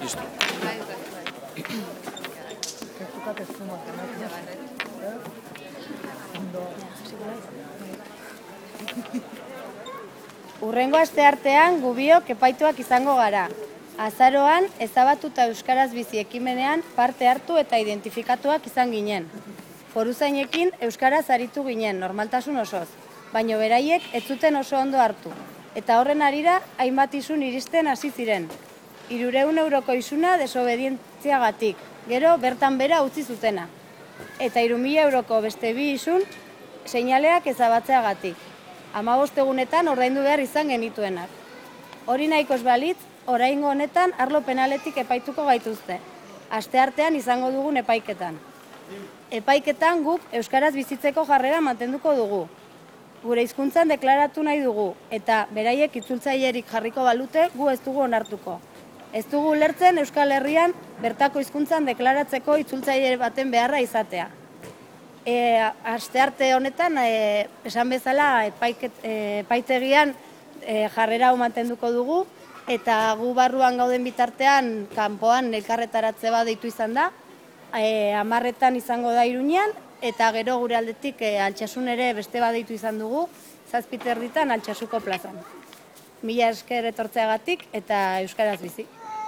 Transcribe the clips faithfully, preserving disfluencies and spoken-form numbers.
Listo. Hurrengo asteartean gubiok epaituak izango gara. Azaroan, ezabatuta euskaraz bizi ekimenean parte hartu eta identifikatuak izan ginen. Foruzainekin euskaraz aritu ginen, normaltasun osoz, baino beraiek ez zuten oso ondo hartu. Eta horren arira, hainbat isun iristen hasi ziren. Hirureun euroko isuna desobedientziagatik, gero bertan bera utzi zutena. Eta hiru mila euroko beste bi isun seinaleak ezabatzeagatik. Hamabost egunetan ordaindu behar izan genituenak. Hori nahikoz balitz, oraingo honetan arlo penaletik epaituko gaituzte. Asteartean izango dugun epaiketan. Epaiketan guk euskaraz bizitzeko jarrera mantenduko dugu. Gure hizkuntzan deklaratu nahi dugu, eta beraiek itzultzailerik jarriko balute gu ez dugu onartuko. Ez dugu ulertzen Euskal Herrian bertako hizkuntzan deklaratzeko itzultzaile baten beharra izatea. E, astearte honetan, e, esan bezala, epaiket, e, epaitegian e, jarrera hau mantenduko dugu, eta gu barruan gauden bitartean, kanpoan elkarretaratze bat deitu izan da, e, amarretan izango da Iruñean, eta gero gure aldetik e, Altsasun ere beste bat deitu izan dugu, zazpiter ditan Altsasuko plazan. Mila esker etortzeagatik eta euskaraz bizi.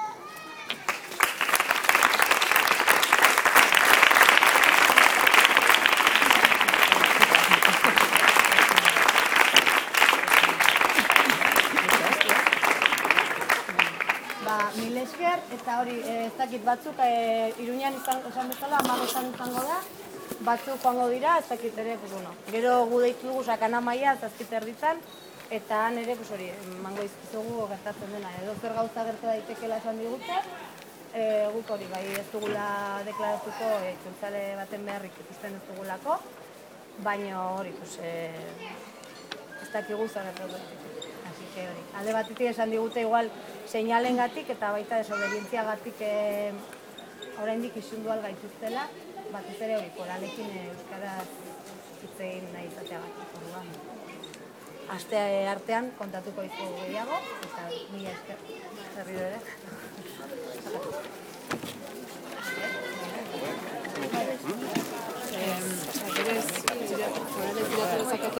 Mil esker, eta hori, ez dakit batzuk, e, Iruñean izan, esan bezala, amaretan izango da, batzuk joango dira, ez dakit ere, pues, bueno, gero gu deitu dugu sakana maia, zazpiter ditan, eta han ere, pues, hori, mango izkizugu gertatzen dena, edo zer gauza gertu daitekela esan digute, e, guk hori, bai ez dugula deklaratuko, e, itzultzale baten beharrik ikusten ez dugulako, baina hori, pues, e, ez dakigu zer gertatu daiteke. Hori. Alde batetik esan digute igual seinalengatik eta baita desobedientziagatik e, oraindik isundu al gaituztela, batez ere hori foralekin euskaraz hitz egin nahi izateagatik. Orduan, aste artean kontatuko dizugu gehiago eta mila esker. Berriro ere.